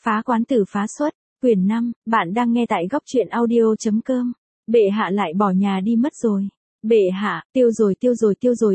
Phá quán tử phá xuất, quyển 5, bạn đang nghe tại góc truyện audio.com. Bệ hạ lại bỏ nhà đi mất rồi. Bệ hạ, tiêu rồi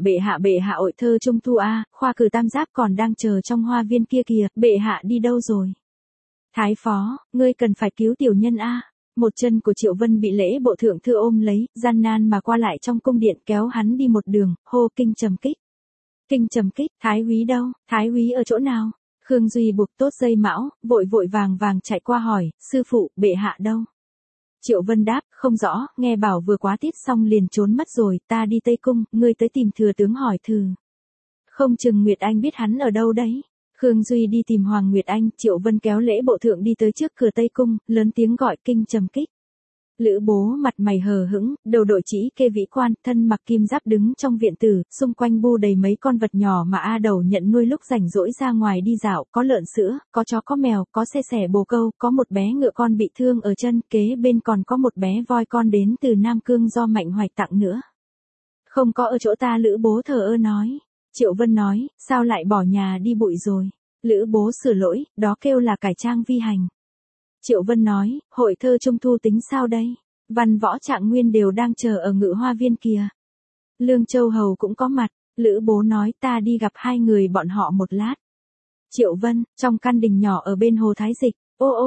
bệ hạ ội thơ trung thu a, khoa cử tam giáp còn đang chờ trong hoa viên kia kìa, bệ hạ đi đâu rồi? Thái phó, ngươi cần phải cứu tiểu nhân a. Một chân của Triệu Vân bị lễ bộ thượng thư ôm lấy, gian nan mà qua lại trong cung điện kéo hắn đi một đường, hô kinh trầm kích. Kinh trầm kích, Thái úy đâu, Thái úy ở chỗ nào? Khương Duy buộc tốt dây mão, vội vàng chạy qua hỏi, sư phụ, bệ hạ đâu? Triệu Vân đáp, không rõ, nghe bảo vừa quá tiết xong liền trốn mất rồi, ta đi Tây Cung, ngươi tới tìm thừa tướng hỏi thử. Không chừng Nguyệt Anh biết hắn ở đâu đấy. Khương Duy đi tìm Hoàng Nguyệt Anh, Triệu Vân kéo lễ bộ thượng đi tới trước cửa Tây Cung, lớn tiếng gọi kinh trầm kích. Lữ Bố mặt mày hờ hững, đầu đội chỉ kê vĩ quan, thân mặc kim giáp đứng trong viện tử, xung quanh bu đầy mấy con vật nhỏ mà A Đầu nhận nuôi lúc rảnh rỗi ra ngoài đi dạo, có lợn sữa, có chó có mèo, có xe sẻ bồ câu, có một bé ngựa con bị thương ở chân, kế bên còn có một bé voi con đến từ Nam Cương do Mạnh Hoạch tặng nữa. Không có ở chỗ ta, Lữ Bố thờ ơ nói. Triệu Vân nói, sao lại bỏ nhà đi bụi rồi? Lữ Bố sửa lỗi, đó kêu là cải trang vi hành. Triệu Vân nói, hội thơ trung thu tính sao đây? Văn Võ Trạng Nguyên đều đang chờ ở Ngự Hoa Viên kìa. Lương Châu Hầu cũng có mặt, Lữ Bố nói ta đi gặp hai người bọn họ một lát. Triệu Vân, trong căn đình nhỏ ở bên hồ Thái Dịch,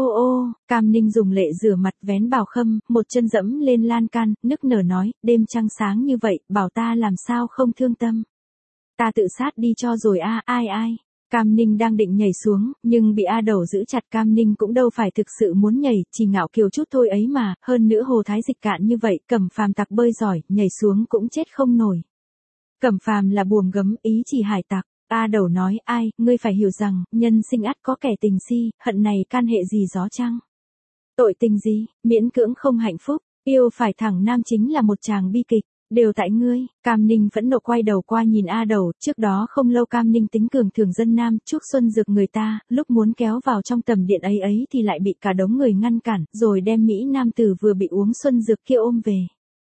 ô, Cam Ninh dùng lệ rửa mặt vén bào khâm, một chân dẫm lên lan can, nức nở nói, đêm trăng sáng như vậy, bảo ta làm sao không thương tâm. Ta tự sát đi cho rồi a, ai. Cam Ninh đang định nhảy xuống, nhưng bị A Đầu giữ chặt. Cam Ninh cũng đâu phải thực sự muốn nhảy, chỉ ngạo kiều chút thôi ấy mà, hơn nữa hồ Thái Dịch cạn như vậy, Cẩm Phàm tặc bơi giỏi, nhảy xuống cũng chết không nổi. Cẩm Phàm là buồm gấm, ý chỉ hải tặc. A Đầu nói, ai, ngươi phải hiểu rằng, nhân sinh ắt có kẻ tình si, hận này can hệ gì gió chăng? Tội tình gì, miễn cưỡng không hạnh phúc, yêu phải thẳng nam chính là một chàng bi kịch. Đều tại ngươi. Cam Ninh phẫn nộ quay đầu qua nhìn A Đầu, trước đó không lâu Cam Ninh tính cường thường dân nam, Trúc Xuân Dược người ta, lúc muốn kéo vào trong tầm điện ấy thì lại bị cả đống người ngăn cản, rồi đem Mỹ Nam tử vừa bị uống Xuân Dược kia ôm về.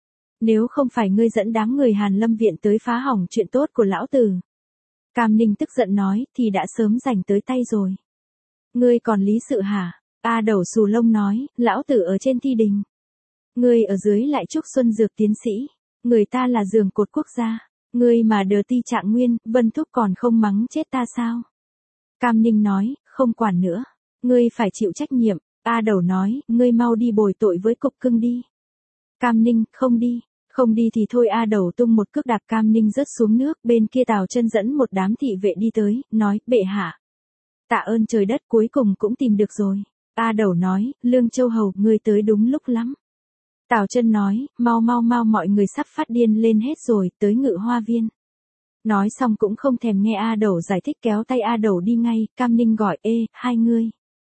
Nếu không phải ngươi dẫn đám người Hàn Lâm viện tới phá hỏng chuyện tốt của lão tử. Cam Ninh tức giận nói, thì đã sớm giành tới tay rồi. Ngươi còn lý sự hả? A Đầu xù lông nói, lão tử ở trên thi đình. Ngươi ở dưới lại Trúc Xuân Dược tiến sĩ. Người ta là giường cột quốc gia, ngươi mà đờ ti Trạng Nguyên, Vân Thúc còn không mắng chết ta sao? Cam Ninh nói, không quản nữa, ngươi phải chịu trách nhiệm. A Đầu nói, ngươi mau đi bồi tội với cục cưng đi. Cam Ninh, không đi thì thôi. A Đầu tung một cước đạp Cam Ninh rớt xuống nước, bên kia Tào Chân dẫn một đám thị vệ đi tới, nói, bệ hạ. Tạ ơn trời đất cuối cùng cũng tìm được rồi. A Đầu nói, Lương Châu Hầu, ngươi tới đúng lúc lắm. Tào Chân nói, mau mọi người sắp phát điên lên hết rồi, tới Ngự Hoa Viên. Nói xong cũng không thèm nghe A Đầu giải thích, kéo tay A Đầu đi ngay. Cam Ninh gọi, hai ngươi.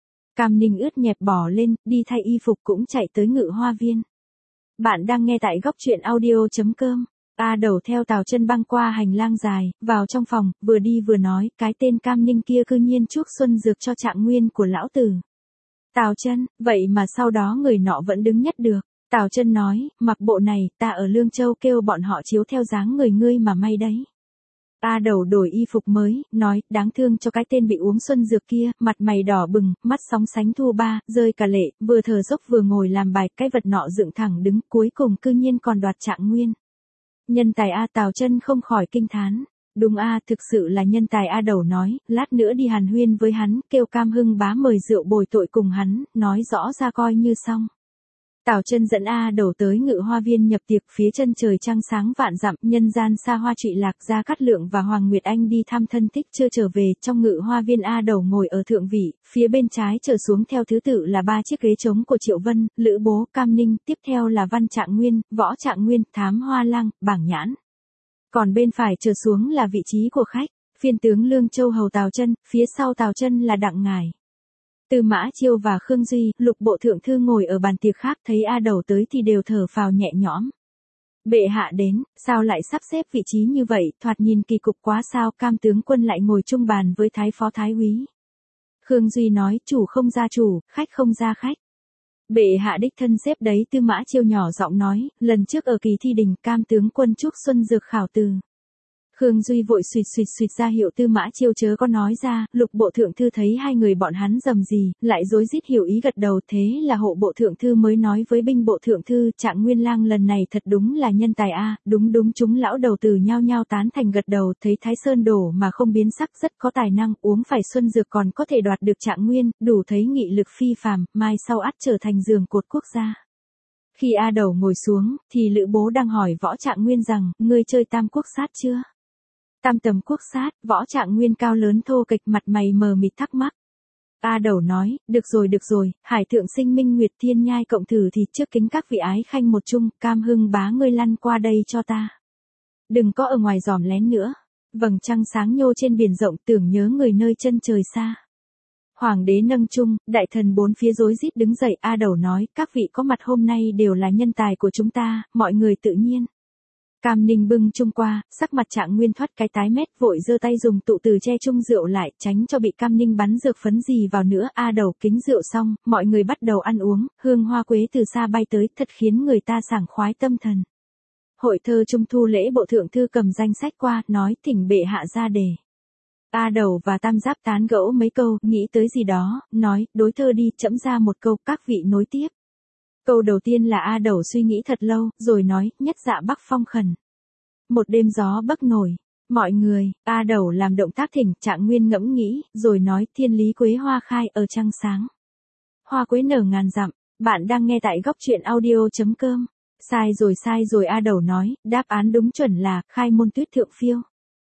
Cam Ninh ướt nhẹp bỏ lên, đi thay y phục cũng chạy tới Ngự Hoa Viên. Bạn đang nghe tại góc truyện audio.com. A Đầu theo Tào Chân băng qua hành lang dài, vào trong phòng, vừa đi vừa nói, cái tên Cam Ninh kia cư nhiên chuốc Xuân Dược cho Trạng Nguyên của lão tử. Tào Chân, vậy mà sau đó người nọ vẫn đứng nhất được. Tào Chân nói, mặc bộ này, ta ở Lương Châu kêu bọn họ chiếu theo dáng người ngươi mà may đấy. A Đầu đổi y phục mới, nói, đáng thương cho cái tên bị uống Xuân Dược kia, mặt mày đỏ bừng, mắt sóng sánh thua ba, rơi cả lệ, vừa thở dốc vừa ngồi làm bài, cái vật nọ dựng thẳng đứng, cuối cùng cư nhiên còn đoạt Trạng Nguyên. Nhân tài A. Tào Chân không khỏi kinh thán. Đúng a, thực sự là nhân tài. A Đầu nói, lát nữa đi hàn huyên với hắn, kêu Cam Hưng bá mời rượu bồi tội cùng hắn, nói rõ ra coi như xong. Tào Chân dẫn A Đầu tới Ngự Hoa Viên nhập tiệc, phía chân trời trăng sáng vạn dặm, nhân gian xa hoa trụy lạc. Gia Cát Lượng và Hoàng Nguyệt Anh đi thăm thân thích chưa trở về, trong Ngự Hoa Viên A Đầu ngồi ở thượng vị, phía bên trái trở xuống theo thứ tự là 3 chiếc ghế trống của Triệu Vân, Lữ Bố, Cam Ninh, tiếp theo là Văn Trạng Nguyên, Võ Trạng Nguyên, Thám Hoa Lăng, Bảng Nhãn. Còn bên phải trở xuống là vị trí của khách, phiên tướng Lương Châu Hầu Tào Chân, phía sau Tào Chân là Đặng Ngải. Tư Mã Chiêu và Khương Duy, Lục bộ thượng thư ngồi ở bàn tiệc khác, thấy A Đầu tới thì đều thở phào nhẹ nhõm. Bệ hạ đến, sao lại sắp xếp vị trí như vậy, thoạt nhìn kỳ cục quá sao? Cam tướng quân lại ngồi chung bàn với thái phó thái úy. Khương Duy nói, chủ không ra chủ, khách không ra khách. Bệ hạ đích thân xếp đấy. Tư Mã Chiêu nhỏ giọng nói, lần trước ở kỳ thi đình, Cam tướng quân chuốc Xuân Dược khảo từ. Khương Duy vội xuyệt ra hiệu Tư Mã Chiêu chớ có nói ra, Lục bộ thượng thư thấy hai người bọn hắn rầm rì, lại rối rít hiểu ý gật đầu, thế là hộ bộ thượng thư mới nói với binh bộ thượng thư, Trạng Nguyên lang lần này thật đúng là nhân tài a, đúng chúng lão đầu từ nhao nhao tán thành gật đầu, thấy Thái Sơn đổ mà không biến sắc rất có tài năng, uống phải xuân dược còn có thể đoạt được Trạng Nguyên, đủ thấy nghị lực phi phàm, mai sau ắt trở thành giường cột quốc gia. Khi A Đầu ngồi xuống, thì Lữ Bố đang hỏi Võ Trạng Nguyên rằng, ngươi chơi tam quốc sát chưa? Tam tầm quốc sát, Võ Trạng Nguyên cao lớn thô kệch mặt mày mờ mịt thắc mắc. A Đầu nói, được rồi, Hải thượng sinh Minh Nguyệt Thiên Nhai cộng thử thì trước kính các vị ái khanh một chung, Cam Hưng bá ngươi lăn qua đây cho ta. Đừng có ở ngoài dòm lén nữa. Vầng trăng sáng nhô trên biển rộng tưởng nhớ người nơi chân trời xa. Hoàng đế nâng chung, đại thần bốn phía rối rít đứng dậy, A Đầu nói, các vị có mặt hôm nay đều là nhân tài của chúng ta, mọi người tự nhiên. Cam Ninh bưng chung qua, sắc mặt Trạng Nguyên thoát cái tái mét, vội giơ tay dùng tụ từ che chung rượu lại, tránh cho bị Cam Ninh bắn dược phấn gì vào nữa. A Đầu kính rượu xong, mọi người bắt đầu ăn uống, hương hoa quế từ xa bay tới, thật khiến người ta sảng khoái tâm thần. Hội thơ trung thu lễ bộ thượng thư cầm danh sách qua, nói thỉnh bệ hạ ra đề. A Đầu và Tam Giáp tán gẫu mấy câu, nghĩ tới gì đó, nói, đối thơ đi, trẫm ra một câu, các vị nối tiếp. Câu đầu tiên là A Đầu suy nghĩ thật lâu, rồi nói, nhất dạ bắc phong khẩn. Một đêm gió bắc nổi. Mọi người, A Đầu làm động tác thỉnh, Trạng Nguyên ngẫm nghĩ, rồi nói, thiên lý quế hoa khai ở trăng sáng. Hoa quế nở ngàn dặm, bạn đang nghe tại góc truyện audio.com. Sai rồi A Đầu nói, đáp án đúng chuẩn là, khai môn tuyết thượng phiêu.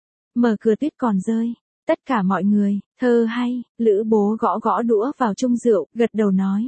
Mở cửa tuyết còn rơi. Tất cả mọi người, thơ hay, Lữ Bố gõ đũa vào chung rượu, gật đầu nói.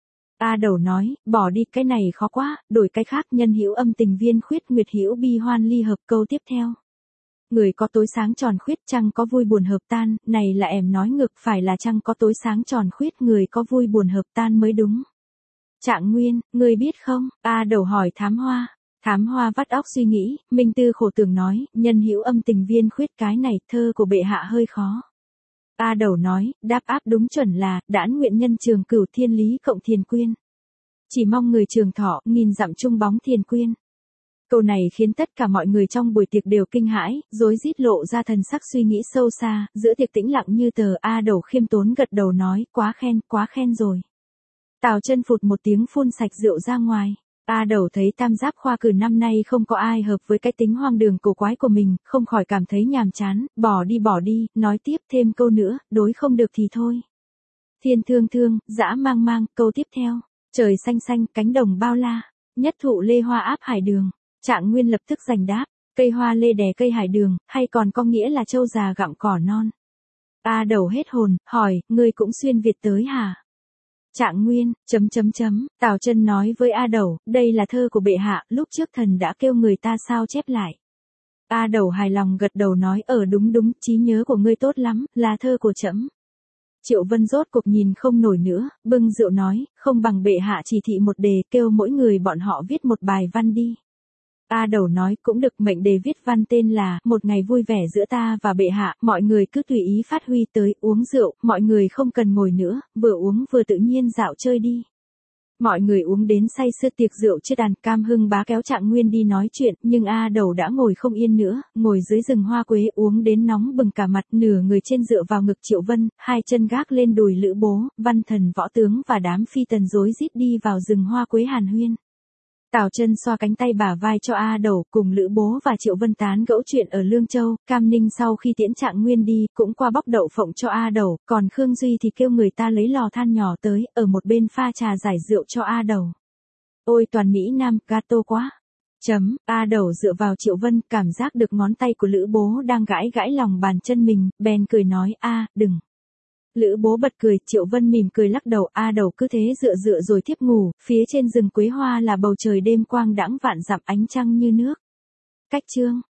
A Đầu nói, bỏ đi cái này khó quá, đổi cái khác, nhân hữu âm tình viên khuyết nguyệt hữu bi hoan ly hợp. Câu tiếp theo. Người có tối sáng tròn khuyết trăng có vui buồn hợp tan, này là em nói ngược, phải là trăng có tối sáng tròn khuyết người có vui buồn hợp tan mới đúng. Trạng Nguyên, ngươi biết không? A Đầu hỏi Thám Hoa. Thám Hoa vắt óc suy nghĩ, Minh Tư khổ tưởng nói, nhân hữu âm tình viên khuyết cái này, thơ của bệ hạ hơi khó. A Đầu nói, đáp áp đúng chuẩn là, đãn nguyện nhân trường cửu thiên lý cộng thiền quyên. Chỉ mong người trường thọ, nghìn dặm chung bóng thiền quyên. Câu này khiến tất cả mọi người trong buổi tiệc đều kinh hãi, rối rít lộ ra thần sắc suy nghĩ sâu xa, giữa tiệc tĩnh lặng như tờ. A Đầu khiêm tốn gật đầu nói, quá khen rồi. Tào Chân phụt một tiếng phun sạch rượu ra ngoài. A Đầu thấy Tam Giáp khoa cử năm nay không có ai hợp với cái tính hoang đường cổ quái của mình, không khỏi cảm thấy nhàm chán, bỏ đi, nói tiếp thêm câu nữa, đối không được thì thôi. Thiên thương, dã mang, câu tiếp theo. Trời xanh, cánh đồng bao la, nhất thụ lê hoa áp hải đường. Trạng Nguyên lập tức giành đáp, cây hoa lê đè cây hải đường, hay còn có nghĩa là trâu già gặm cỏ non. A Đầu hết hồn, hỏi, ngươi cũng xuyên Việt tới hả? Trạng Nguyên, Tào Chân nói với A Đầu, đây là thơ của bệ hạ, lúc trước thần đã kêu người ta sao chép lại. A Đầu hài lòng gật đầu nói, đúng, trí nhớ của ngươi tốt lắm, là thơ của trẫm. Triệu Vân rốt cuộc nhìn không nổi nữa, bưng rượu nói, không bằng bệ hạ chỉ thị một đề, kêu mỗi người bọn họ viết một bài văn đi. A Đầu nói, cũng được, mệnh đề viết văn tên là, một ngày vui vẻ giữa ta và bệ hạ, mọi người cứ tùy ý phát huy tới, uống rượu, mọi người không cần ngồi nữa, vừa uống vừa tự nhiên dạo chơi đi. Mọi người uống đến say sưa, tiệc rượu chưa đàn. Cam Hưng bá kéo Trạng Nguyên đi nói chuyện, nhưng A Đầu đã ngồi không yên nữa, ngồi dưới rừng hoa quế uống đến nóng bừng cả mặt, nửa người trên dựa vào ngực Triệu Vân, hai chân gác lên đùi Lữ Bố, văn thần võ tướng và đám phi tần rối rít đi vào rừng hoa quế hàn huyên. Tào Chân xoa cánh tay bả vai cho A Đầu, cùng Lữ Bố và Triệu Vân tán gẫu chuyện ở Lương Châu. Cam Ninh sau khi tiễn Trạng Nguyên đi, cũng qua bóc đậu phộng cho A Đầu, còn Khương Duy thì kêu người ta lấy lò than nhỏ tới, ở một bên pha trà giải rượu cho A Đầu. Ôi toàn Mỹ Nam, gato quá. A Đầu dựa vào Triệu Vân, cảm giác được ngón tay của Lữ Bố đang gãi lòng bàn chân mình, bèn cười nói, đừng. Lữ Bố bật cười, Triệu Vân mỉm cười lắc đầu. A Đầu cứ thế dựa rồi thiếp ngủ, phía trên rừng quế hoa là bầu trời đêm quang đãng vạn dặm ánh trăng như nước. Cách chương